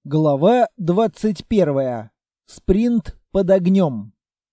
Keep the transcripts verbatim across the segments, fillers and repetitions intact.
Глава двадцать первая. Спринт под огнем.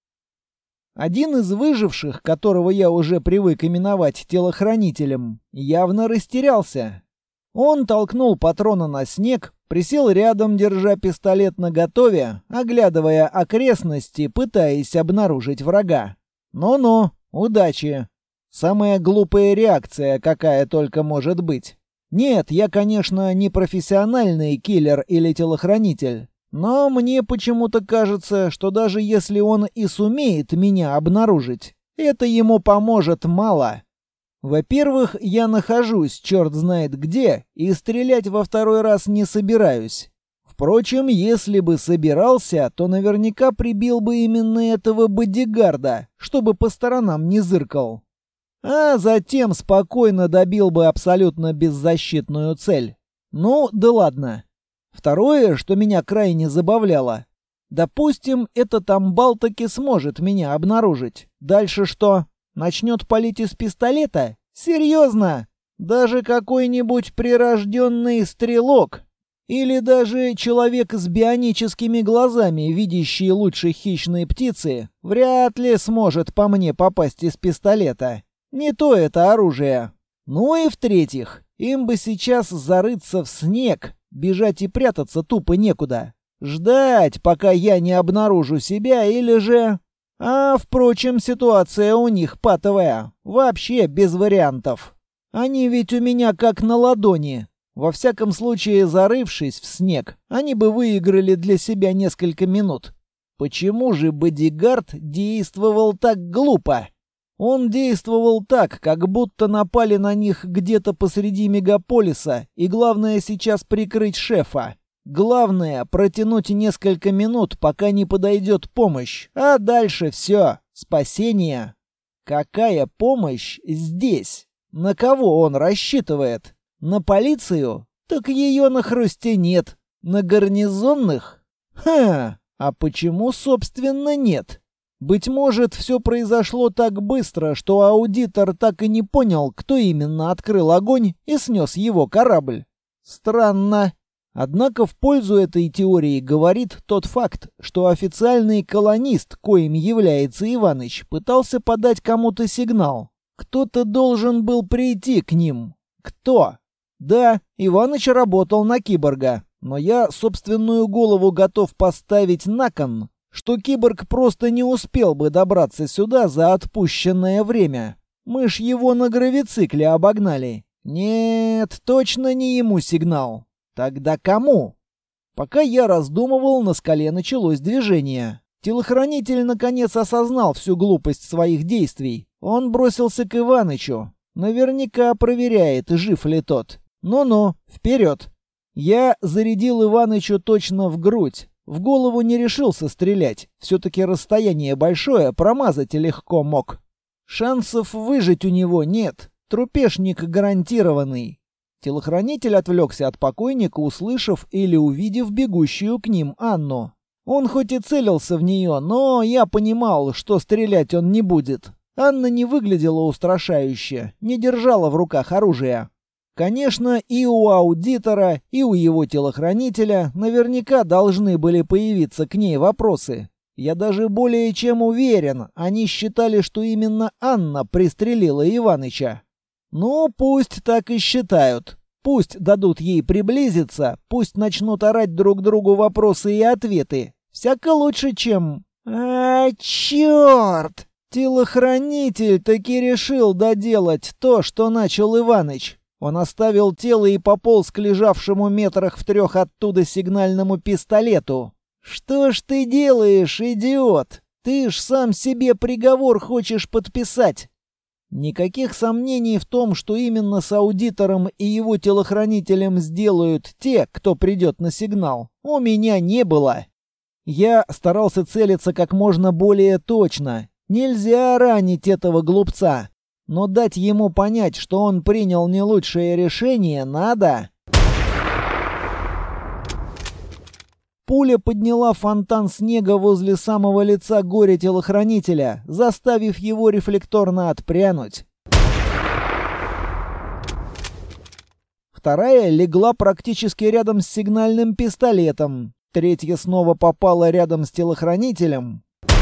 Один из выживших, которого я уже привык именовать телохранителем, явно растерялся. Он толкнул патрона на снег, присел рядом, держа пистолет наготове, оглядывая окрестности, пытаясь обнаружить врага. Ну-ну, удачи. Самая глупая реакция, какая только может быть. Нет, я, конечно, не профессиональный киллер или телохранитель, но мне почему-то кажется, что даже если он и сумеет меня обнаружить, это ему поможет мало. Во-первых, я нахожусь черт знает где, и стрелять во второй раз не собираюсь. Впрочем, если бы собирался, то наверняка прибил бы именно этого бодигарда, чтобы по сторонам не зыркал. А затем спокойно добил бы абсолютно беззащитную цель. Ну, да ладно. Второе, что меня крайне забавляло. Допустим, этот амбал таки сможет меня обнаружить. Дальше что? Начнет палить из пистолета? Серьезно? Даже какой-нибудь прирожденный стрелок? Или даже человек с бионическими глазами, видящий лучше хищной птицы, вряд ли сможет по мне попасть из пистолета. Не то это оружие. Ну и в-третьих, им бы сейчас зарыться в снег, бежать и прятаться тупо некуда. Ждать, пока я не обнаружу себя, или же... А, впрочем, ситуация у них патовая. Вообще без вариантов. Они ведь у меня как на ладони. Во всяком случае, зарывшись в снег, они бы выиграли для себя несколько минут. Почему же бодигард действовал так глупо? Он действовал так, как будто напали на них где-то посреди мегаполиса, и главное сейчас прикрыть шефа. Главное — протянуть несколько минут, пока не подойдет помощь, а дальше все, спасение. Какая помощь здесь? На кого он рассчитывает? На полицию? Так ее на хрусте нет. На гарнизонных? Ха, а почему, собственно, нет? Быть может, все произошло так быстро, что аудитор так и не понял, кто именно открыл огонь и снес его корабль. Странно. Однако в пользу этой теории говорит тот факт, что официальный колонист, коим является Иваныч, пытался подать кому-то сигнал. Кто-то должен был прийти к ним. Кто? Да, Иваныч работал на киборга, но я собственную голову готов поставить на кон, что киборг просто не успел бы добраться сюда за отпущенное время. Мы ж его на гравицикле обогнали. Нет, точно не ему сигнал. Тогда кому? Пока я раздумывал, на скале началось движение. Телохранитель наконец осознал всю глупость своих действий. Он бросился к Иванычу. Наверняка проверяет, жив ли тот. Ну-ну, вперед. Я зарядил Иванычу точно в грудь. В голову не решился стрелять. Все-таки расстояние большое, промазать легко мог. Шансов выжить у него нет. Трупешник гарантированный. Телохранитель отвлекся от покойника, услышав или увидев бегущую к ним Анну. Он хоть и целился в нее, но я понимал, что стрелять он не будет. Анна не выглядела устрашающе, не держала в руках оружия. Конечно, и у аудитора, и у его телохранителя наверняка должны были появиться к ней вопросы. Я даже более чем уверен, они считали, что именно Анна пристрелила Иваныча. Ну, пусть так и считают. Пусть дадут ей приблизиться, пусть начнут орать друг другу вопросы и ответы. Всяко лучше, чем... А, черт! Телохранитель таки решил доделать то, что начал Иваныч. Он оставил тело и пополз к лежавшему метрах в трех оттуда сигнальному пистолету. «Что ж ты делаешь, идиот? Ты ж сам себе приговор хочешь подписать!» Никаких сомнений в том, что именно с аудитором и его телохранителем сделают те, кто придет на сигнал, у меня не было. Я старался целиться как можно более точно. Нельзя ранить этого глупца. Но дать ему понять, что он принял не лучшее решение, надо. Пуля подняла фонтан снега возле самого лица горя-телохранителя, заставив его рефлекторно отпрянуть. вторая легла практически рядом с сигнальным пистолетом, третья снова попала рядом с телохранителем.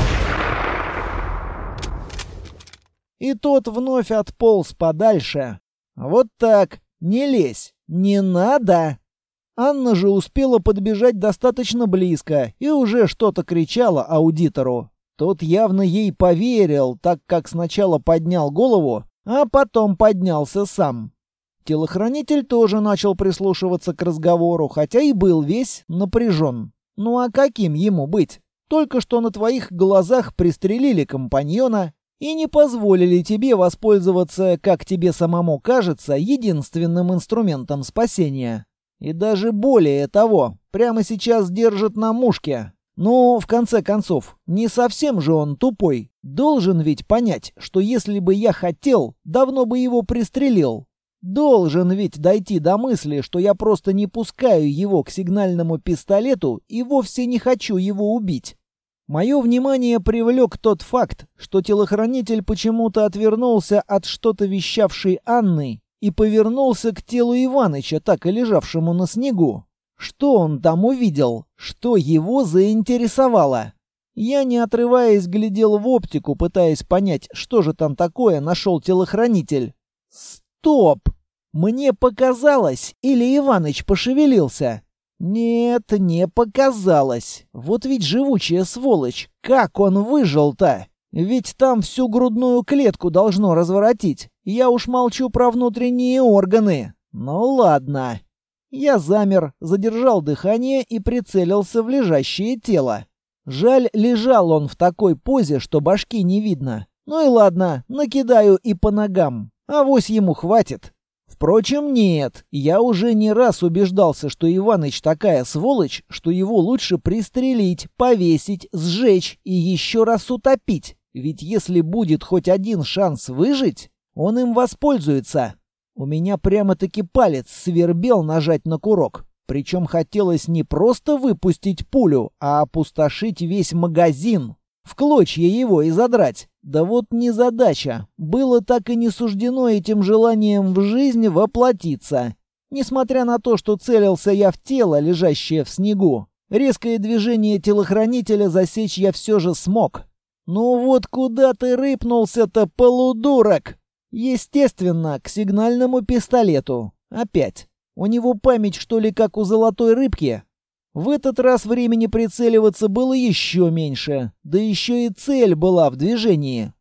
И тот вновь отполз подальше. Вот так, не лезь, не надо. Анна же успела подбежать достаточно близко и уже что-то кричала аудитору. Тот явно ей поверил, так как сначала поднял голову, а потом поднялся сам. Телохранитель тоже начал прислушиваться к разговору, хотя и был весь напряжен. Ну а каким ему быть? Только что на твоих глазах пристрелили компаньона и не позволили тебе воспользоваться, как тебе самому кажется, единственным инструментом спасения. И даже более того, прямо сейчас держит на мушке. Ну, в конце концов, не совсем же он тупой. Должен ведь понять, что если бы я хотел, давно бы его пристрелил. Должен ведь дойти до мысли, что я просто не пускаю его к сигнальному пистолету и вовсе не хочу его убить. Мое внимание привлек тот факт, что телохранитель почему-то отвернулся от что-то вещавшей Анны и повернулся к телу Иваныча, так и лежавшему на снегу. Что он там увидел? Что его заинтересовало? Я, не отрываясь, глядел в оптику, пытаясь понять, что же там такое нашел телохранитель. Стоп! Мне показалось, или Иваныч пошевелился? Нет, не показалось. Вот ведь живучая сволочь. Как он выжил-то? Ведь там всю грудную клетку должно разворотить. Я уж молчу про внутренние органы. Ну ладно. Я замер, задержал дыхание и прицелился в лежащее тело. Жаль, лежал он в такой позе, что башки не видно. Ну и ладно, накидаю и по ногам. Авось ему хватит. Впрочем, нет. Я уже не раз убеждался, что Иваныч такая сволочь, что его лучше пристрелить, повесить, сжечь и еще раз утопить. Ведь если будет хоть один шанс выжить, он им воспользуется. У меня прямо-таки палец свербел нажать на курок. Причем хотелось не просто выпустить пулю, а опустошить весь магазин. В клочья его и задрать. Да вот незадача. Было так и не суждено этим желанием в жизнь воплотиться. Несмотря на то, что целился я в тело, лежащее в снегу, резкое движение телохранителя засечь я все же смог. «Ну вот куда ты рыпнулся-то, полудурок?» Естественно, к сигнальному пистолету. Опять. У него память, что ли, как у золотой рыбки? В этот раз времени прицеливаться было еще меньше. Да еще и цель была в движении.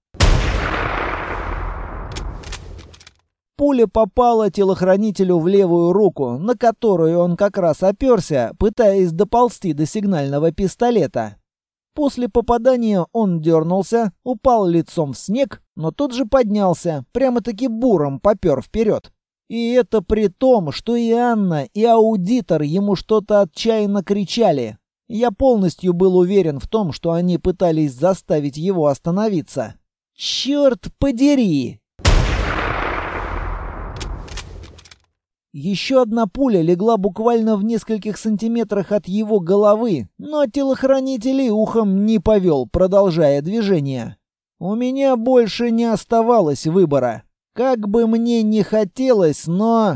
Пуля попала телохранителю в левую руку, на которую он как раз оперся, пытаясь доползти до сигнального пистолета. После попадания он дернулся, упал лицом в снег, но тут же поднялся, прямо-таки буром попер вперед. И это при том, что и Анна, и аудитор ему что-то отчаянно кричали. Я полностью был уверен в том, что они пытались заставить его остановиться. Черт подери! Еще одна пуля легла буквально в нескольких сантиметрах от его головы, но телохранитель и ухом не повел, продолжая движение. У меня больше не оставалось выбора. Как бы мне ни хотелось, но...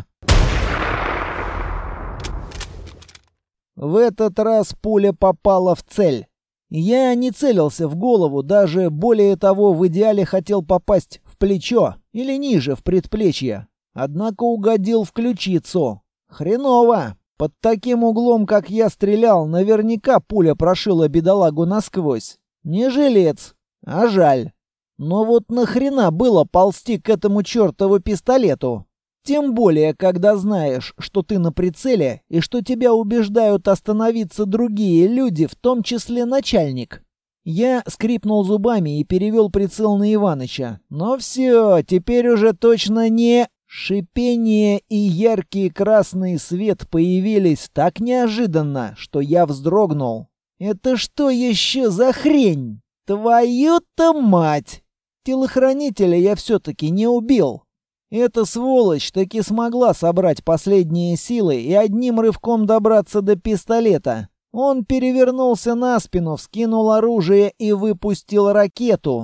В этот раз пуля попала в цель. Я не целился в голову, даже более того, в идеале хотел попасть в плечо или ниже, в предплечье. Однако угодил в ключицу. Хреново. Под таким углом, как я стрелял, наверняка пуля прошила бедолагу насквозь. Не жилец, а жаль. Но вот нахрена было ползти к этому чертову пистолету? Тем более, когда знаешь, что ты на прицеле и что тебя убеждают остановиться другие люди, в том числе начальник. Я скрипнул зубами и перевел прицел на Иваныча. Но все, теперь уже точно не... Шипение и яркий красный свет появились так неожиданно, что я вздрогнул. «Это что еще за хрень? Твою-то мать!» Телохранителя я все-таки не убил. Эта сволочь таки смогла собрать последние силы и одним рывком добраться до пистолета. Он перевернулся на спину, вскинул оружие и выпустил ракету.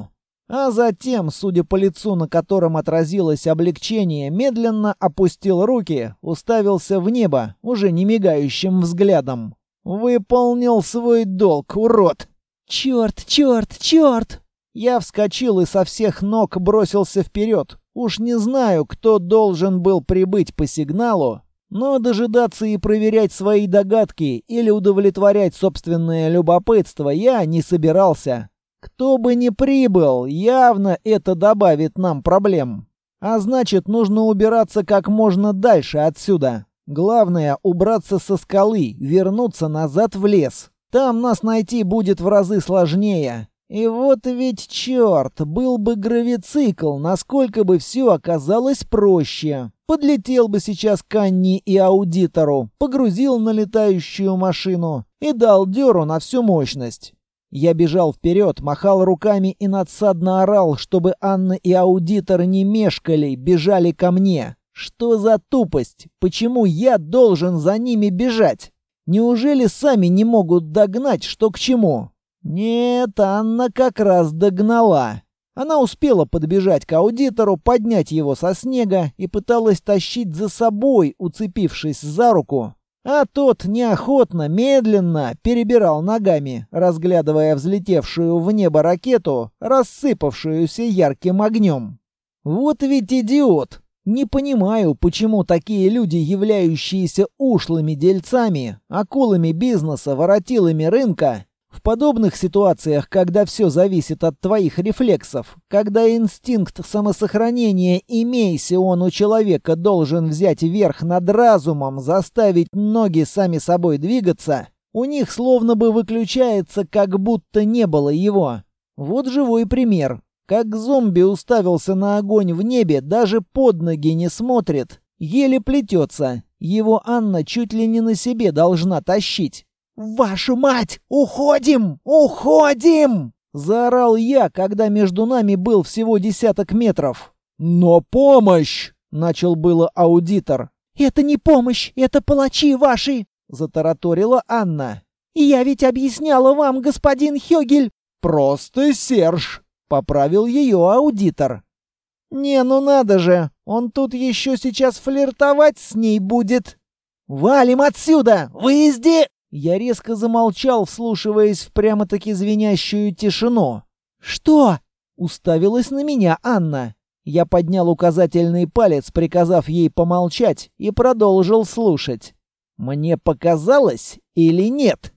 А затем, судя по лицу, на котором отразилось облегчение, медленно опустил руки, уставился в небо, уже не мигающим взглядом. «Выполнил свой долг, урод!» «Черт, черт, черт!» Я вскочил и со всех ног бросился вперед. Уж не знаю, кто должен был прибыть по сигналу, но дожидаться и проверять свои догадки или удовлетворять собственное любопытство я не собирался. Кто бы ни прибыл, явно это добавит нам проблем. А значит, нужно убираться как можно дальше отсюда. Главное — убраться со скалы, вернуться назад в лес. Там нас найти будет в разы сложнее. И вот ведь черт, был бы гравицикл, насколько бы все оказалось проще. Подлетел бы сейчас к Анне и аудитору, погрузил на летающую машину и дал дёру на всю мощность. Я бежал вперед, махал руками и надсадно орал, чтобы Анна и аудитор не мешкали, бежали ко мне. Что за тупость? Почему я должен за ними бежать? Неужели сами не могут догнать, что к чему? Нет, Анна как раз догнала. Она успела подбежать к аудитору, поднять его со снега и пыталась тащить за собой, уцепившись за руку. А тот неохотно, медленно перебирал ногами, разглядывая взлетевшую в небо ракету, рассыпавшуюся ярким огнем. Вот ведь идиот! Не понимаю, почему такие люди, являющиеся ушлыми дельцами, акулами бизнеса, воротилами рынка, в подобных ситуациях, когда все зависит от твоих рефлексов, когда инстинкт самосохранения, имейся он у человека, должен взять верх над разумом, заставить ноги сами собой двигаться, у них словно бы выключается, как будто не было его. Вот живой пример. Как зомби уставился на огонь в небе, даже под ноги не смотрит, еле плетется. Его Анна чуть ли не на себе должна тащить. «Вашу мать! Уходим! Уходим!» — заорал я, когда между нами был всего десяток метров. «Но помощь!» — начал было аудитор. «Это не помощь, это палачи ваши!» — затараторила Анна. «Я ведь объясняла вам, господин Хёгель!» «Просто Серж!» — поправил ее аудитор. «Не, ну надо же! Он тут еще сейчас флиртовать с ней будет!» «Валим отсюда! Выезди!» Я резко замолчал, вслушиваясь в прямо-таки звенящую тишину. «Что?» — уставилась на меня Анна. Я поднял указательный палец, приказав ей помолчать, и продолжил слушать. Мне показалось или нет?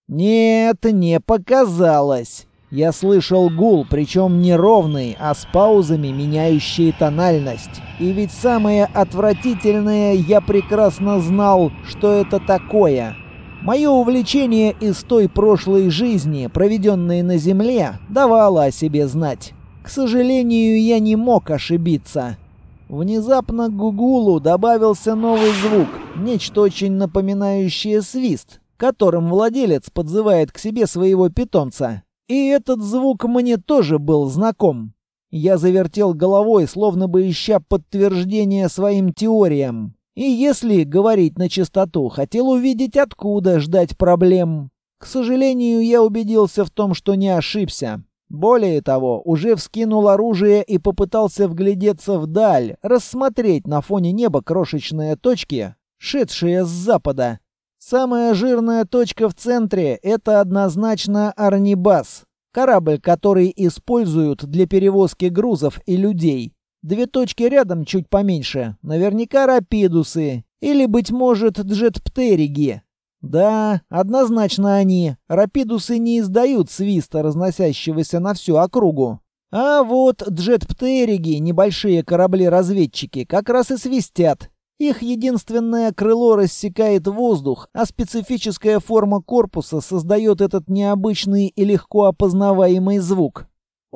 Нет, не показалось. Я слышал гул, причем не ровный, а с паузами, меняющие тональность. И ведь самое отвратительное, я прекрасно знал, что это такое. Мое увлечение из той прошлой жизни, проведенной на Земле, давало о себе знать. К сожалению, я не мог ошибиться. Внезапно к гулу добавился новый звук, нечто очень напоминающее свист, которым владелец подзывает к себе своего питомца. И этот звук мне тоже был знаком. Я завертел головой, словно бы ища подтверждение своим теориям. И если говорить на чистоту, хотел увидеть, откуда ждать проблем. К сожалению, я убедился в том, что не ошибся. Более того, уже вскинул оружие и попытался вглядеться вдаль, рассмотреть на фоне неба крошечные точки, шедшие с запада. Самая жирная точка в центре — это однозначно Арнибас, корабль, который используют для перевозки грузов и людей. Две точки рядом чуть поменьше, наверняка рапидусы, или, быть может, джетптериги. Да, однозначно они. Рапидусы не издают свиста, разносящегося на всю округу. А вот джетптериги, небольшие корабли-разведчики, как раз и свистят. Их единственное крыло рассекает воздух, а специфическая форма корпуса создает этот необычный и легко опознаваемый звук.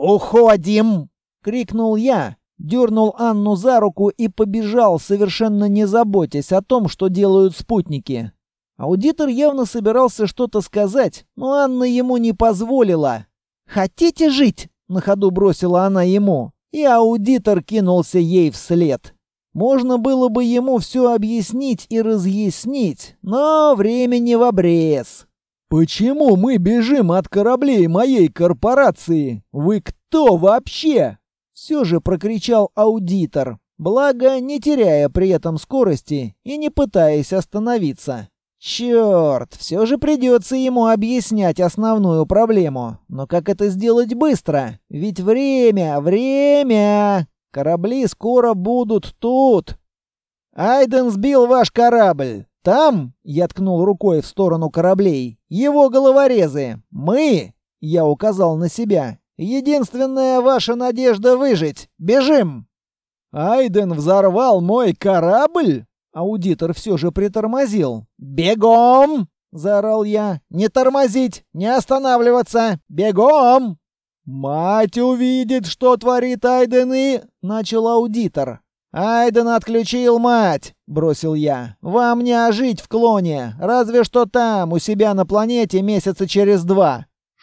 «Уходим!» — крикнул я, дернул Анну за руку и побежал, совершенно не заботясь о том, что делают спутники. Аудитор явно собирался что-то сказать, но Анна ему не позволила. «Хотите жить?» — на ходу бросила она ему, и аудитор кинулся ей вслед. Можно было бы ему все объяснить и разъяснить, но времени в обрез. «Почему мы бежим от кораблей моей корпорации? Вы что вообще?» Все же прокричал аудитор, благо не теряя при этом скорости и не пытаясь остановиться. Черт, все же придется ему объяснять основную проблему. Но как это сделать быстро? Ведь время, время! Корабли скоро будут тут. Айден сбил ваш корабль. Там, я ткнул рукой в сторону кораблей, его головорезы. Мы, я указал на себя, единственная ваша надежда выжить. Бежим! Айден взорвал мой корабль? Аудитор все же притормозил. «Бегом!» — заорал я. «Не тормозить! Не останавливаться! Бегом!» «Мать увидит, что творит Айден и...» — начал аудитор. «Айден отключил мать!» — бросил я. «Вам не ожить в клоне, разве что там, у себя на планете, месяца через два».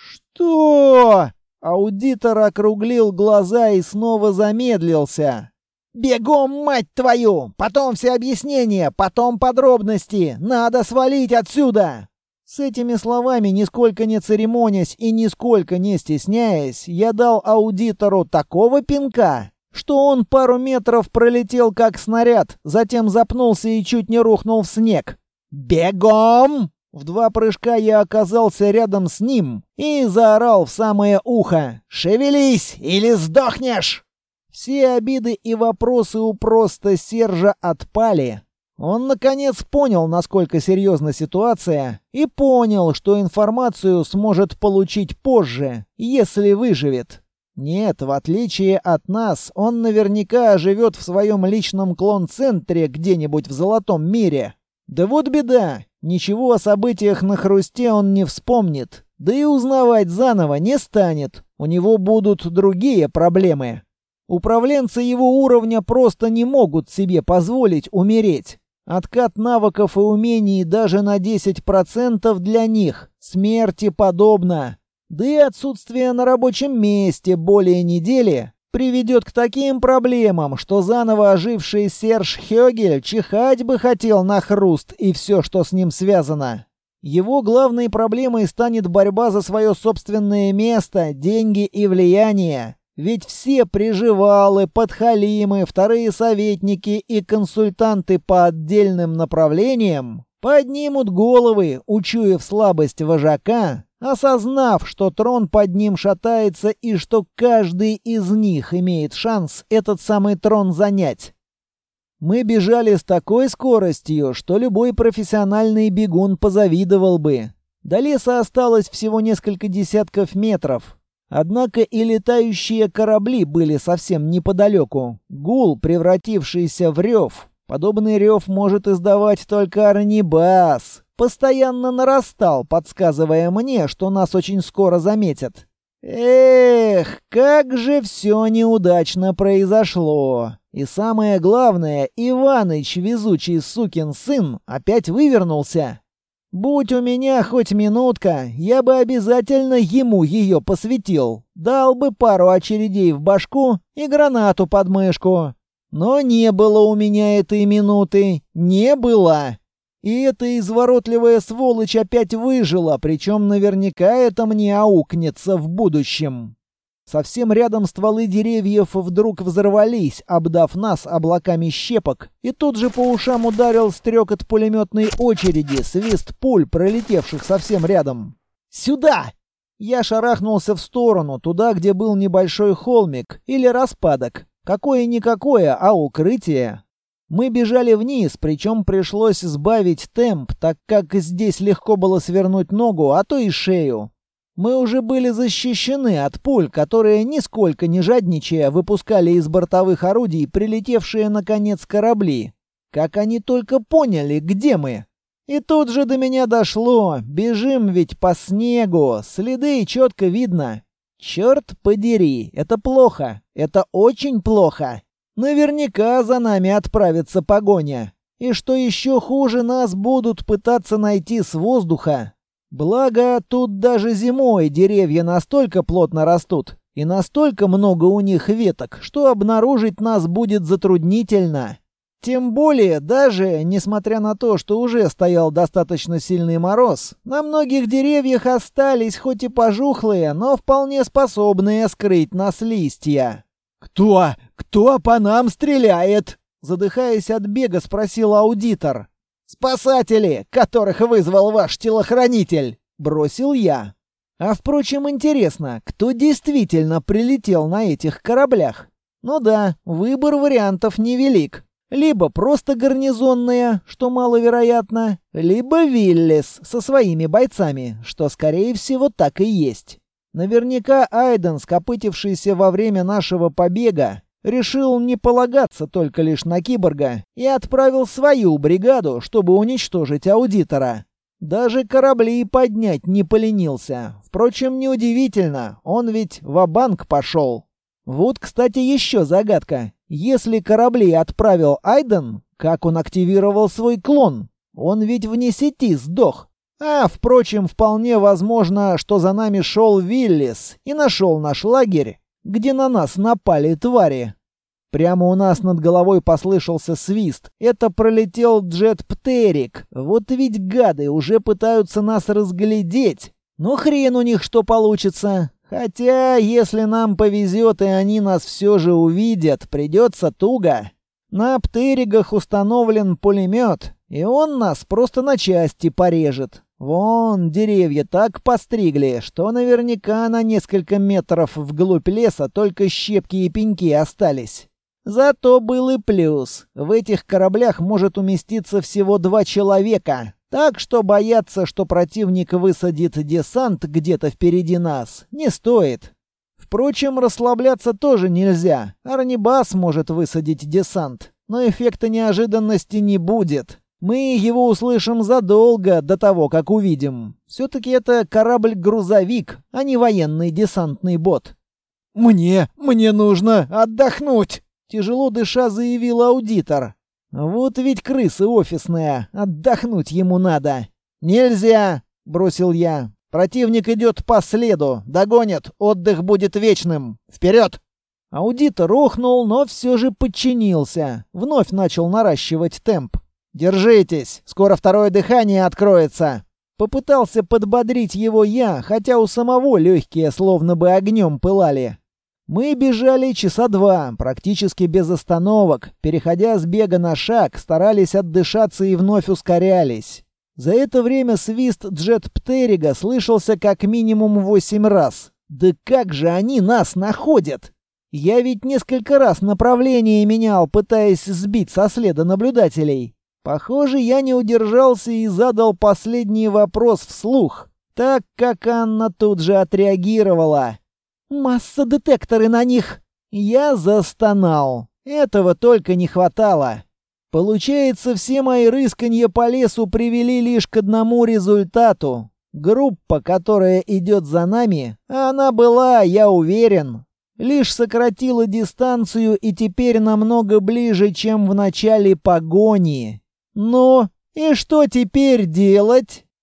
«Что?» — аудитор округлил глаза и снова замедлился. «Бегом, мать твою! Потом все объяснения, потом подробности! Надо свалить отсюда!» С этими словами, нисколько не церемонясь и нисколько не стесняясь, я дал аудитору такого пинка, что он пару метров пролетел как снаряд, затем запнулся и чуть не рухнул в снег. «Бегом!» В два прыжка я оказался рядом с ним и заорал в самое ухо: «Шевелись, или сдохнешь!» Все обиды и вопросы у просто Сержа отпали. Он, наконец, понял, насколько серьезна ситуация, и понял, что информацию сможет получить позже, если выживет. Нет, в отличие от нас, он наверняка живет в своем личном клон-центре где-нибудь в Золотом мире. Да вот беда, ничего о событиях на Хрусте он не вспомнит, да и узнавать заново не станет, у него будут другие проблемы. Управленцы его уровня просто не могут себе позволить умереть. Откат навыков и умений даже на десять процентов для них смерти подобно. Да и отсутствие на рабочем месте более недели приведет к таким проблемам, что заново оживший Серж Хёгель чихать бы хотел на Хруст и все, что с ним связано. Его главной проблемой станет борьба за свое собственное место, деньги и влияние. Ведь все приживалы, подхалимы, вторые советники и консультанты по отдельным направлениям поднимут головы, учуяв слабость вожака, осознав, что трон под ним шатается и что каждый из них имеет шанс этот самый трон занять. Мы бежали с такой скоростью, что любой профессиональный бегун позавидовал бы. До леса осталось всего несколько десятков метров. Однако и летающие корабли были совсем неподалеку. Гул, превратившийся в рев. Подобный рев может издавать только Арнибас. Постоянно нарастал, подсказывая мне, что нас очень скоро заметят. Эх, как же все неудачно произошло. И самое главное, Иваныч, везучий сукин сын, опять вывернулся. Будь у меня хоть минутка, я бы обязательно ему ее посвятил. Дал бы пару очередей в башку и гранату под мышку. Но не было у меня этой минуты. Не было. И эта изворотливая сволочь опять выжила, причем наверняка это мне аукнется в будущем. Совсем рядом стволы деревьев вдруг взорвались, обдав нас облаками щепок, и тут же по ушам ударил стрекот пулеметной очереди, свист пуль, пролетевших совсем рядом. «Сюда!» Я шарахнулся в сторону, туда, где был небольшой холмик или распадок. Какое-никакое, а укрытие. Мы бежали вниз, причем пришлось сбавить темп, так как здесь легко было свернуть ногу, а то и шею. Мы уже были защищены от пуль, которые, нисколько не жадничая, выпускали из бортовых орудий прилетевшие на конец корабли. Как они только поняли, где мы. И тут же до меня дошло. Бежим ведь по снегу, следы четко видно. Черт подери, это плохо, это очень плохо. Наверняка за нами отправится погоня. И что еще хуже, нас будут пытаться найти с воздуха. Благо, тут даже зимой деревья настолько плотно растут, и настолько много у них веток, что обнаружить нас будет затруднительно. Тем более, даже несмотря на то, что уже стоял достаточно сильный мороз, на многих деревьях остались хоть и пожухлые, но вполне способные скрыть нас листья. «Кто? Кто по нам стреляет?» Задыхаясь от бега, спросил аудитор. «Спасатели, которых вызвал ваш телохранитель!» — бросил я. А впрочем, интересно, кто действительно прилетел на этих кораблях? Ну да, выбор вариантов невелик. Либо просто гарнизонные, что маловероятно, либо Виллис со своими бойцами, что, скорее всего, так и есть. Наверняка Айден, скопытившийся во время нашего побега, решил не полагаться только лишь на киборга и отправил свою бригаду, чтобы уничтожить аудитора. Даже корабли поднять не поленился. Впрочем, неудивительно, он ведь ва-банк пошел. Вот, кстати, еще загадка. Если корабли отправил Айден, как он активировал свой клон? Он ведь вне сети сдох. А, впрочем, вполне возможно, что за нами шел Виллис и нашел наш лагерь, где на нас напали твари. Прямо у нас над головой послышался свист. Это пролетел джет-птерик. Вот ведь гады уже пытаются нас разглядеть. Ну хрен у них что получится. Хотя, если нам повезет и они нас все же увидят, придется туго. На птеригах установлен пулемет, и он нас просто на части порежет. Вон, деревья так постригли, что наверняка на несколько метров вглубь леса только щепки и пеньки остались. Зато был и плюс. В этих кораблях может уместиться всего два человека. Так что бояться, что противник высадит десант где-то впереди нас, не стоит. Впрочем, расслабляться тоже нельзя. Арнибас может высадить десант, но эффекта неожиданности не будет. Мы его услышим задолго до того, как увидим. Все-таки это корабль-грузовик, а не военный десантный бот. «Мне, мне нужно отдохнуть!» Тяжело дыша заявил аудитор. «Вот ведь крыса офисная, отдохнуть ему надо». «Нельзя!» — бросил я. «Противник идет по следу, догонят, отдых будет вечным. Вперед!» Аудитор охнул, но все же подчинился. Вновь начал наращивать темп. «Держитесь, скоро второе дыхание откроется!» Попытался подбодрить его я, хотя у самого легкие словно бы огнем пылали. Мы бежали часа два, практически без остановок, переходя с бега на шаг, старались отдышаться и вновь ускорялись. За это время свист джет-птерига слышался как минимум восемь раз. Да как же они нас находят? Я ведь несколько раз направление менял, пытаясь сбить со следа наблюдателей. Похоже, я не удержался и задал последний вопрос вслух, так как Анна тут же отреагировала. «Масса-детекторы на них!» Я застонал. Этого только не хватало. Получается, все мои рысканья по лесу привели лишь к одному результату. Группа, которая идет за нами, а она была, я уверен, лишь сократила дистанцию и теперь намного ближе, чем в начале погони. Ну, и что теперь делать?